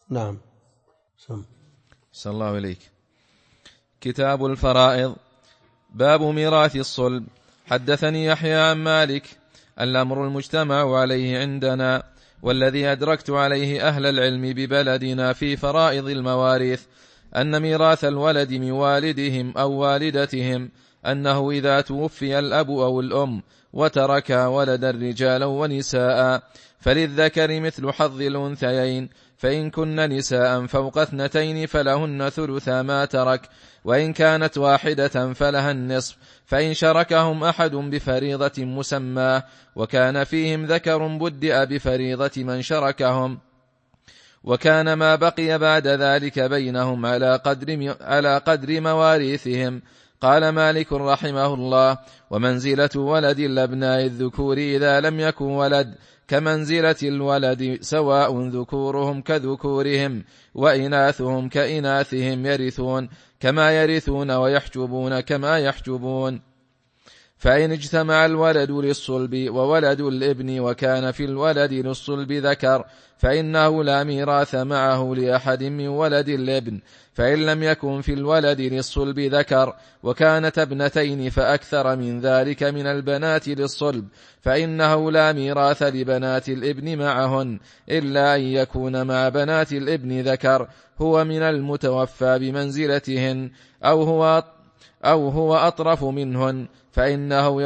نعم. صلى الله عليك. كتاب الفرائض. باب ميراث الصلب. حدثني يحيى عن مالك: الأمر المجتمع عليه عندنا والذي أدركت عليه أهل العلم ببلدنا في فرائض المواريث أن ميراث الولد من والدهم أو والدتهم أنه إذا توفي الأب أو الأم وترك ولدا رجالا ونساء فللذكر مثل حظ الأنثيين، فإن كن نساء فوق 2 فلهن ثلثا ما ترك، وإن كانت واحدة فلها النصف، فإن شركهم أحد بفريضة مسماه وكان فيهم ذكر بدأ بفريضة من شركهم، وكان ما بقي بعد ذلك بينهم على قدر مواريثهم. قال مالك رحمه الله: ومنزلة ولد الأبناء الذكور إذا لم يكن ولد كمنزلة الولد، سواء ذكورهم كذكورهم وإناثهم كإناثهم، يرثون كما يرثون ويحجبون كما يحجبون. فإن اجتمع الولد للصلب وولد الابن وكان في الولد للصلب ذكر فإنه لا ميراث معه لأحد من ولد الابن. فإن لم يكن في الولد للصلب ذكر وكانت 2 فأكثر من ذلك من البنات للصلب فإنه لا ميراث لبنات الابن معهن، إلا أن يكون مع بنات الابن ذكر هو من المتوفى بمنزلتهن أو هو أطرف منهن، فإنه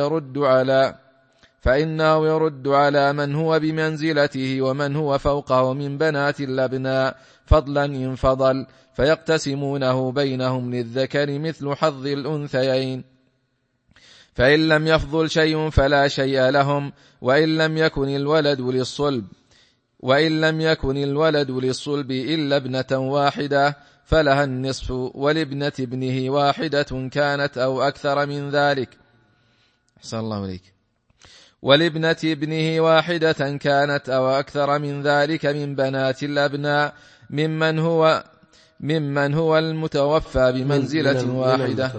يرد على من هو بمنزلته ومن هو فوقه من بنات الأبناء فضلا إن فضل، فيقتسمونه بينهم للذكر مثل حظ الأنثيين. فإن لم يفضل شيء فلا شيء لهم، وإن لم يكن الولد للصلب إلا ابنة واحدة فلها النصف، ولابنة ابنه واحدة كانت أو أكثر من ذلك. أحسن الله عليك. ولابنة ابنه واحدة كانت أو أكثر من ذلك من بنات الأبناء ممن هو المتوفى بمنزلة واحدة.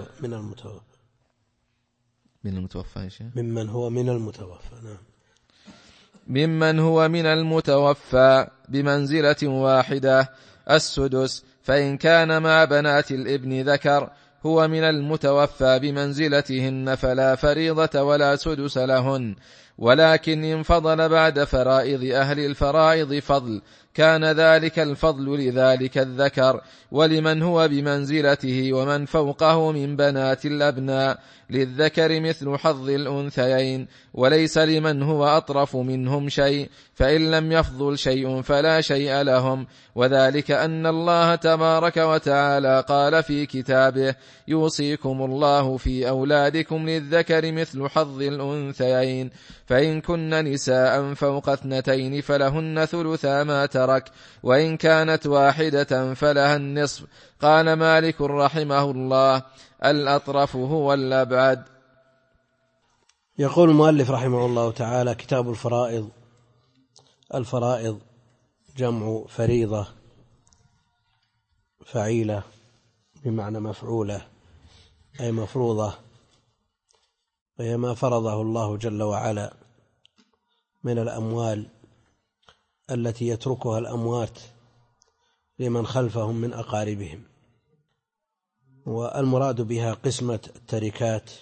ممن هو من المتوفى. نعم. ممن هو من المتوفى بمنزلة واحدة السدس، فإن كان مع بنات الابن ذكر هو من المتوفى بمنزلتهن فلا فريضة ولا سدس لهن، ولكن إن فضل بعد فرائض أهل الفرائض فضل كان ذلك الفضل لذلك الذكر ولمن هو بمنزلته ومن فوقه من بنات الأبناء للذكر مثل حظ الأنثيين، وليس لمن هو أطرف منهم شيء، فإن لم يفضل شيء فلا شيء لهم. وذلك أن الله تبارك وتعالى قال في كتابه: يوصيكم الله في أولادكم للذكر مثل حظ الأنثيين، فإن كن نساء فوق 2 فلهن ثلثا ما ترك، وإن كانت واحدة فلها النصف. قال مالك رحمه الله: الأطرف هو الأبعد. يقول المؤلف رحمه الله تعالى: كتاب الفرائض. الفرائض جمع فريضة، فعيلة بمعنى مفعولة أي مفروضة، وهي ما فرضه الله جل وعلا من الأموال التي يتركها الأموات لمن خلفهم من أقاربهم. والمراد بها قسمة التركات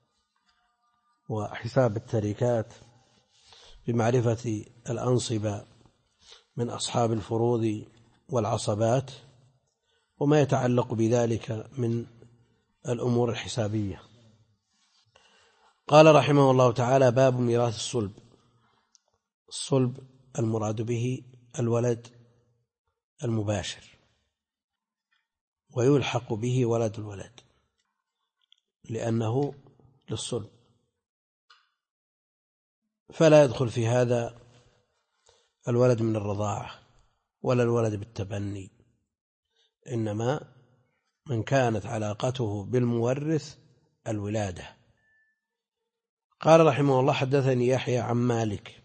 وحساب التركات بمعرفة الأنصبة من أصحاب الفروض والعصبات وما يتعلق بذلك من الأمور الحسابية. قال رحمه الله تعالى: باب ميراث الصلب. الصلب المراد به الولد المباشر، ويلحق به ولد الولد لأنه للصلب، فلا يدخل في هذا الولد من الرضاعة ولا الولد بالتبني، إنما من كانت علاقته بالمورث الولادة. قال رحمه الله: حدثني يحيى عن مالك.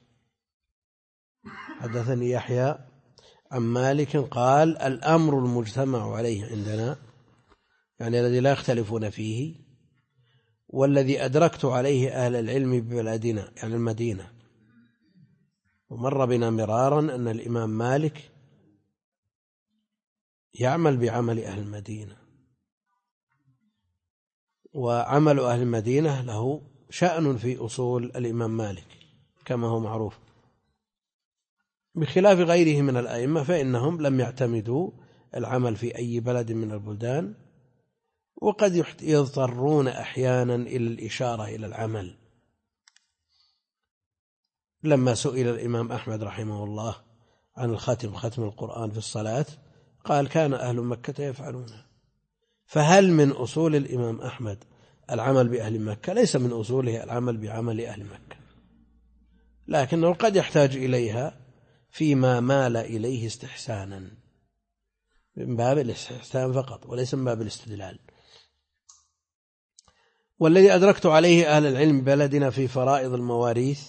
حدثني يحيى عن مالك قال: الأمر المجتمع عليه عندنا، يعني الذي لا يختلفون فيه، والذي أدركت عليه أهل العلم ببلدنا يعني المدينة. ومر بنا مرارا أن الإمام مالك يعمل بعمل أهل المدينة، وعمل أهل المدينة له شأن في أصول الإمام مالك كما هو معروف، بخلاف غيره من الأئمة فإنهم لم يعتمدوا العمل في أي بلد من البلدان، وقد يضطرون أحيانا إلى الإشارة إلى العمل. لما سئل الإمام أحمد رحمه الله عن ختم القرآن في الصلاة قال كان أهل مكة يفعلونه. فهل من أصول الإمام أحمد العمل بأهل مكة؟ ليس من أصوله العمل بعمل أهل مكة، لكنه قد يحتاج إليها فيما مال إليه استحسانا، من باب الاستحسان فقط وليس من باب الاستدلال. والذي أدركت عليه أهل العلم بلدنا في فرائض المواريث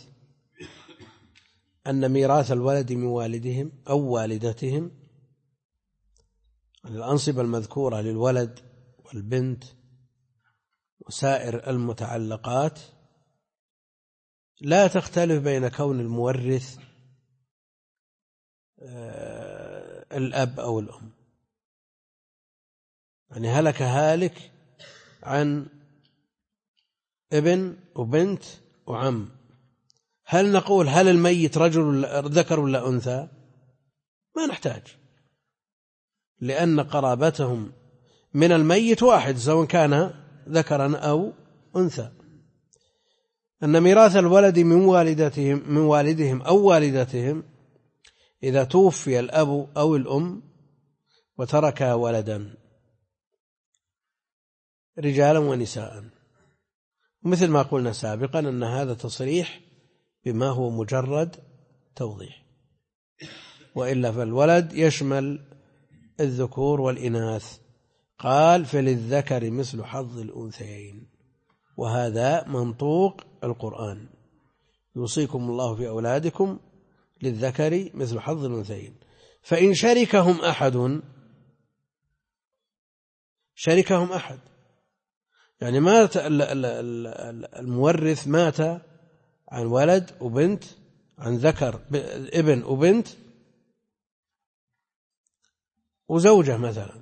أن ميراث الولد من والدهم أو والدتهم، الأنصبة المذكورة للولد والبنت وسائر المتعلقات لا تختلف بين كون المورث الأب أو الأم. يعني هلك هالك عن ابن وبنت وعم، هل نقول هل الميت رجل ذكر ولا أنثى؟ ما نحتاج، لأن قرابتهم من الميت واحد سواء كان ذكرا أو أنثى. أن ميراث الولد من والدهم أو والدتهم إذا توفي الأب أو الأم وترك ولدا رجالا ونساء، مثل ما قلنا سابقا أن هذا تصريح بما هو مجرد توضيح، وإلا فالولد يشمل الذكور والإناث. قال فللذكر مثل حظ الأنثيين، وهذا منطوق القرآن، يوصيكم الله في أولادكم للذكر مثل حظ الأنثيين. فإن شركهم أحد يعني مات المورث مات عن ولد وبنت، عن ذكر ابن وبنت وزوجة مثلا،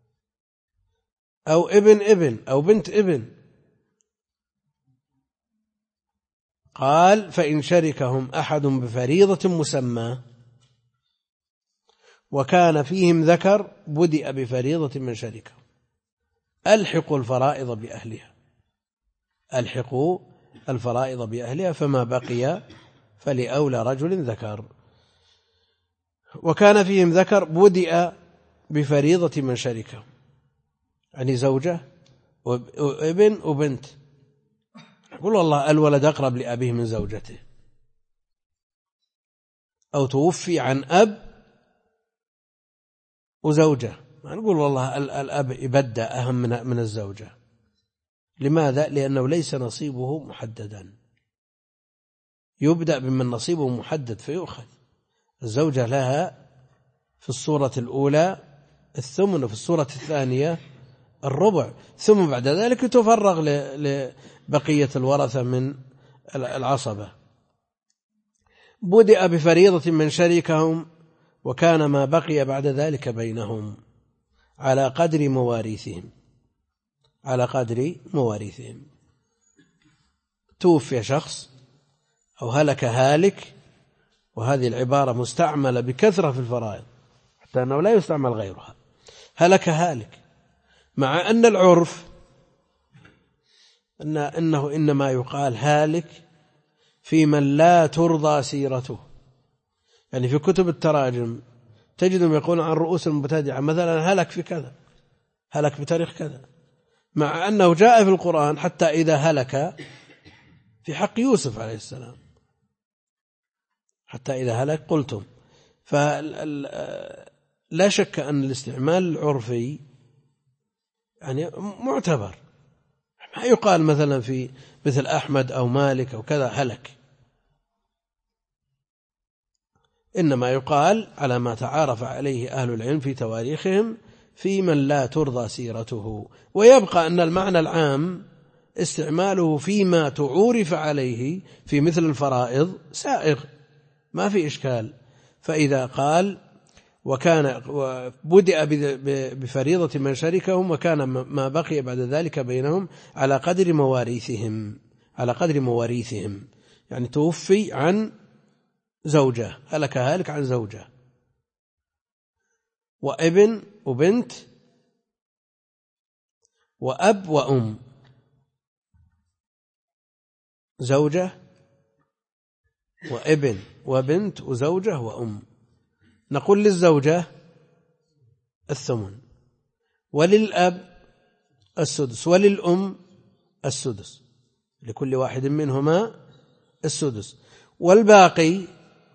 أو ابن أو بنت ابن، قال فإن شركهم أحد بفريضة مسمى وكان فيهم ذكر بدأ بفريضة من شركهم. ألحقوا الفرائض بأهلها فما بقي فلأولى رجل ذكر. وكان فيهم ذكر بدأ بفريضة من شركهم، يعني زوجة وابن وبنت. يقول والله الولد أقرب لأبيه من زوجته، أو توفي عن أب وزوجة، ما نقول والله الأب يبدأ أهم من الزوجة. لماذا؟ لأنه ليس نصيبه محددا، يبدأ بمن نصيبه محدد فيؤخذ. الزوجة لها في الصورة الأولى الثمن، وفي الصورة الثانية الربع، ثم بعد ذلك تفرغ لبقية الورثة من العصبة. بدأ بفريضة من شريكهم وكان ما بقي بعد ذلك بينهم على قدر مواريثهم. توفي شخص أو هلك هالك، وهذه العبارة مستعملة بكثرة في الفرائض حتى أنه لا يستعمل غيرها. هلك هالك، مع أن العرف أنه إنما يقال هالك في من لا ترضى سيرته. يعني في كتب التراجم تجدهم يقولون عن رؤوس المبتدعة مثلا هلك في كذا، هلك بتاريخ كذا، مع أنه جاء في القرآن حتى إذا هلك في حق يوسف عليه السلام، حتى إذا هلك قلتم. فلا شك أن الاستعمال العرفي يعني معتبر، ما يقال مثلا في مثل أحمد أو مالك أو كذا هلك، إنما يقال على ما تعارف عليه أهل العلم في تواريخهم في من لا ترضى سيرته. ويبقى أن المعنى العام استعماله فيما تعورف عليه في مثل الفرائض سائغ، ما في إشكال. فإذا قال وبدأ بفريضة من شركهم، وكان ما بقي بعد ذلك بينهم على قدر مواريثهم. يعني توفي عن زوجة، هلك هالك عن زوجة وابن وبنت وأب وأم، زوجة وابن وبنت وزوجة وأم. نقول للزوجة الثمن، وللأب السدس، وللأم السدس، لكل واحد منهما السدس، والباقي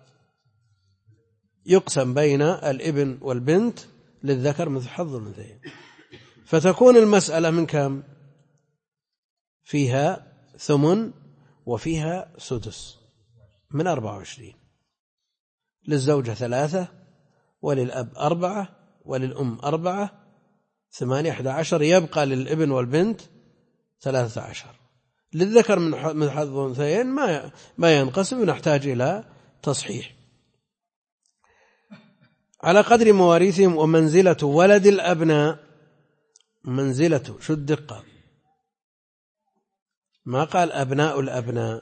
يقسم بين الابن والبنت للذكر مثل حظ الأنثيين. فتكون المسألة من كم؟ فيها ثمن وفيها سدس، من 24. للزوجة 3، وللأب 4، وللأم 4، 8 11، يبقى للابن والبنت 13. للذكر من حظ الأنثيين ما ينقسم، ونحتاج إلى تصحيح. على قدر مواريثهم. ومنزلة ولد الأبناء، منزلة، شو الدقة؟ ما قال أبناء الأبناء،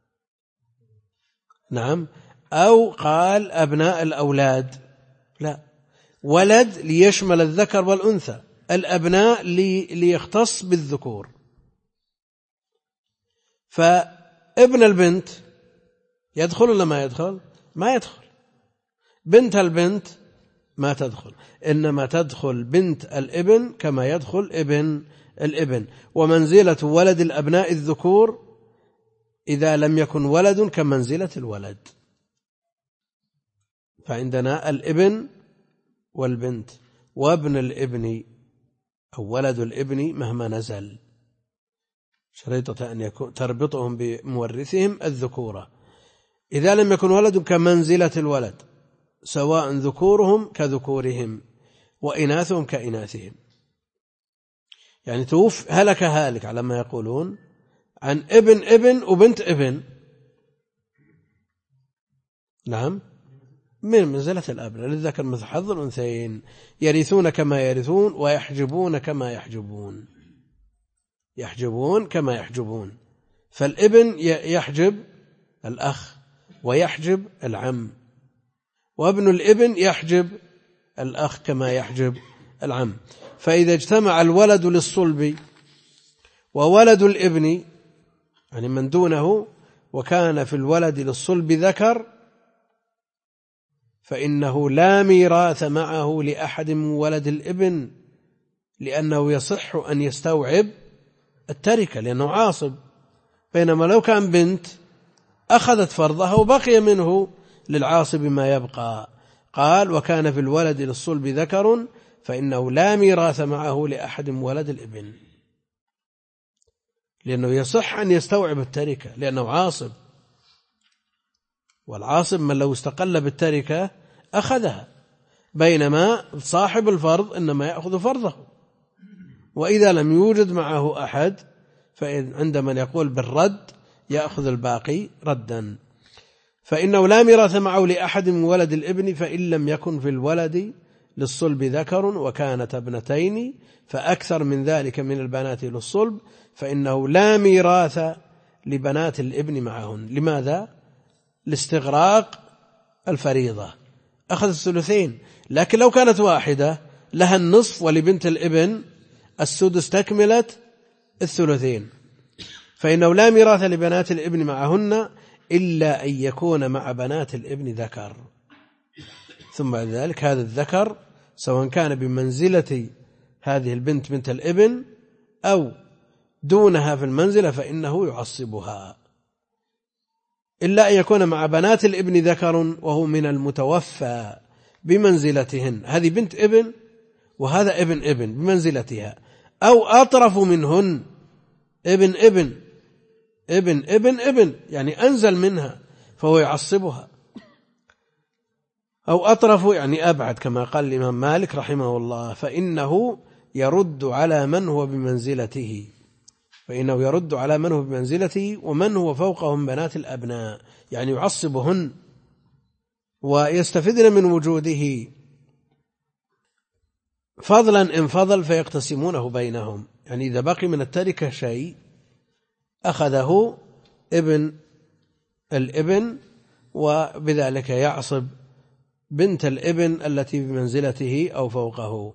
نعم، أو قال أبناء الأولاد، لا، ولد ليشمل الذكر والأنثى، الأبناء ليختص بالذكور. فابن البنت يدخل ولا ما يدخل؟ ما يدخل. بنت البنت ما تدخل، إنما تدخل بنت الابن كما يدخل ابن الابن. ومنزلة ولد الأبناء الذكور إذا لم يكن ولد كمنزلة الولد. فعندنا الابن والبنت وابن الابن أو ولد الابن مهما نزل، شريطة أن يكون تربطهم بمورثهم الذكورة. إذا لم يكن ولد كمنزلة الولد، سواء ذكورهم كذكورهم وإناثهم كإناثهم. يعني هلك هالك على ما يقولون عن ابن وبنت ابن، نعم، من منزلة الأبناء. للذكر مثل حظ الأنثيين، يرثون كما يرثون ويحجبون كما يحجبون، يحجبون كما يحجبون. فالابن يحجب الأخ ويحجب العم، وابن الابن يحجب الأخ كما يحجب العم. فإذا اجتمع الولد للصلب وولد الابن، يعني من دونه، وكان في الولد للصلب ذكر، فإنه لا ميراث معه لأحد من ولد الابن، لأنه يصح أن يستوعب التركة لأنه عاصب. بينما لو كان بنت أخذت فرضها وبقي منه للعاصب ما يبقى. قال وكان في الولد للصلب ذكر فإنه لا ميراث معه لأحد من ولد الابن، لأنه يصح أن يستوعب التركة لأنه عاصب، والعاصب من لو استقل بالتركة أخذها، بينما صاحب الفرض إنما يأخذ فرضه. وإذا لم يوجد معه أحد فعند من يقول بالرد يأخذ الباقي ردا. فإنه لا ميراث معه لأحد من ولد الابن، فإن لم يكن في الولد للصلب ذكر وكانت ابنتين فأكثر من ذلك من البنات للصلب، فإنه لا ميراث لبنات الابن معهن. لماذا؟ لاستغراق الفريضة، أخذ الثلثين. لكن لو كانت واحدة لها النصف ولبنت الابن السدس تكملة الثلثين. فإنه لا ميراث لبنات الابن معهن إلا أن يكون مع بنات الابن ذكر. ثم بعد ذلك هذا الذكر سواء كان بمنزلة هذه البنت بنت الابن أو دونها في المنزلة فإنه يعصبها، إلا أن يكون مع بنات الابن ذكر وهو من المتوفى بمنزلتهن. هذه بنت ابن وهذا ابن بمنزلتها، أو أطرف منهن ابن يعني أنزل منها فهو يعصبها، أو أطرف يعني أبعد كما قال الإمام مالك رحمه الله، فإنه يرد على من هو بمنزلته، ومن هو فوقهم بنات الأبناء، يعني يعصبهن ويستفدن من وجوده فضلا إن فضل فيقتسمونه بينهم، يعني إذا بقي من التركة شيء أخذه ابن الابن، وبذلك يعصب بنت الابن التي بمنزلته أو فوقه،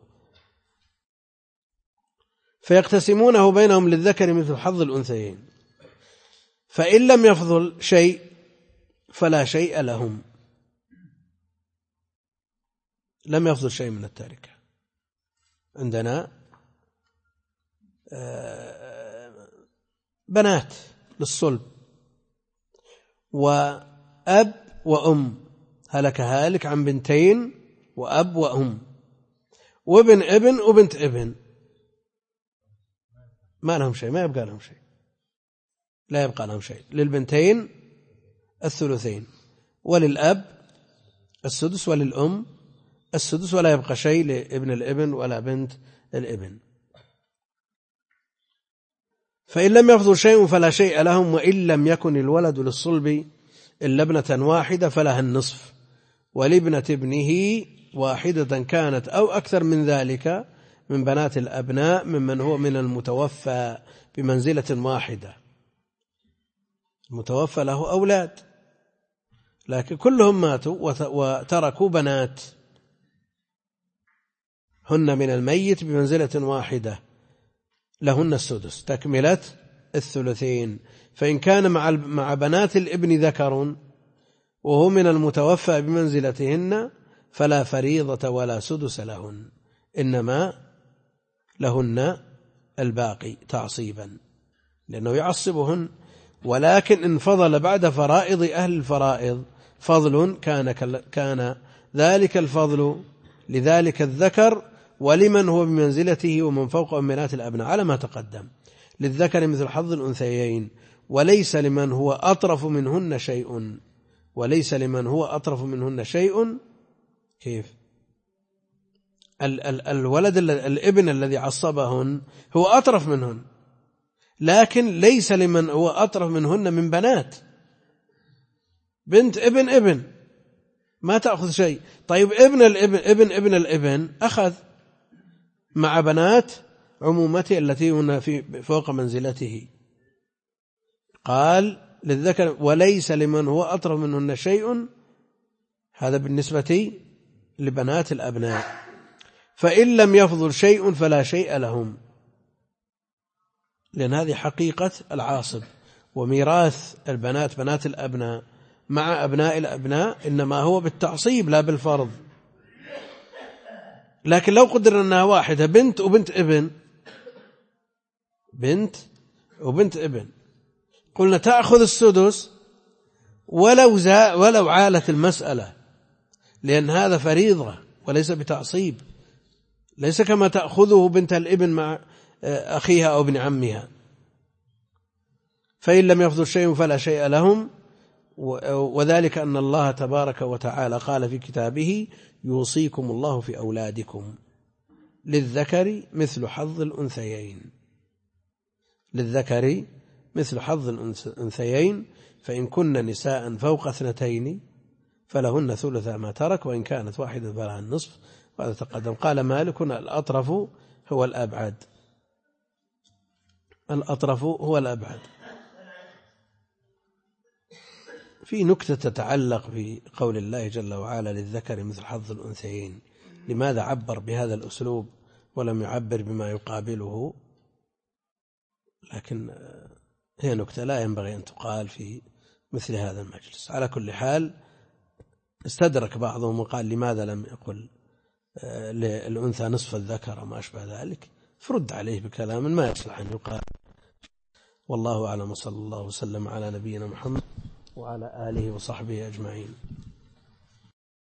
فيقتسمونه بينهم للذكر مثل حظ الأنثيين. فإن لم يفضل شيء فلا شيء لهم، لم يفضل شيء من التركة. عندنا بنات للصلب وأب وأم، هلك هالك عن بنتين وأب وأم، وابن ابن وبنت ابن، ما لهم شيء، ما يبقى لهم شيء، لا يبقى لهم شيء. للبنتين الثلثين، وللأب السدس، وللأم السدس، ولا يبقى شيء لابن الابن ولا بنت الابن. فإن لم يفضل شيء فلا شيء لهم، وإن لم يكن الولد للصلب إلا ابنة واحدة فلها النصف، ولابنة ابنه واحدة كانت أو أكثر من ذلك من بنات الأبناء ممن هو من المتوفى بمنزلة واحدة. المتوفى له أولاد لكن كلهم ماتوا وتركوا بنات، هن من الميت بمنزلة واحدة، لهن السدس تكملة الثلثين. فإن كان مع بنات الابن ذكر وهو من المتوفى بمنزلتهن فلا فريضة ولا سدس لهن، إنما لهن الباقي تعصيبا لأنه يعصبهن. ولكن إن فضل بعد فرائض أهل الفرائض فضل كان ذلك الفضل لذلك الذكر ولمن هو بمنزلته ومن فوق بنات الأبناء على ما تقدم. للذكر مثل حظ الأنثيين، وليس لمن هو أطرف منهن شيء. وليس لمن هو أطرف منهن شيء. كيف؟ الولد الابن الذي عصبهن هو أطرف منهن، لكن ليس لمن هو أطرف منهن من بنات. بنت ابن ما تأخذ شيء. طيب ابن الابن ابن الابن أخذ مع بنات عمومته التي هن فوق منزلته. قال للذكر وليس لمن هو أطرف منهن شيء، هذا بالنسبة لبنات الأبناء. فإن لم يفضل شيء فلا شيء لهم، لأن هذه حقيقة العاصب. وميراث البنات بنات الأبناء مع أبناء الأبناء إنما هو بالتعصيب لا بالفرض. لكن لو قدر أنها واحدة بنت وبنت ابن، بنت وبنت ابن، قلنا تأخذ السدس ولو عالت المسألة، لأن هذا فريضة وليس بتعصيب، ليس كما تأخذه بنت الابن مع أخيها أو ابن عمها. فإن لم يفضل شيء فلا شيء لهم، وذلك أن الله تبارك وتعالى قال في كتابه يوصيكم الله في أولادكم للذكر مثل حظ الأنثيين. للذكر مثل حظ الأنثيين، فإن كن نساء فوق 2 فلهن ثلث ما ترك، وإن كانت واحدة فلها النصف. وهذا تقدم. قال مالك الأطرف هو الأبعد، الأطرف هو الأبعد. في نكتة تتعلق بقول الله جل وعلا للذكر مثل حظ الأنثيين، لماذا عبر بهذا الأسلوب ولم يعبر بما يقابله؟ لكن هي نكتة لا ينبغي أن تقال في مثل هذا المجلس. على كل حال استدرك بعضهم وقال لماذا لم يقل للأنثى نصف الذكر وما أشبه ذلك، فرد عليه بكلام ما يصلح أن يقال. والله أعلم، صلى الله وسلم على نبينا محمد وعلى آله وصحبه أجمعين.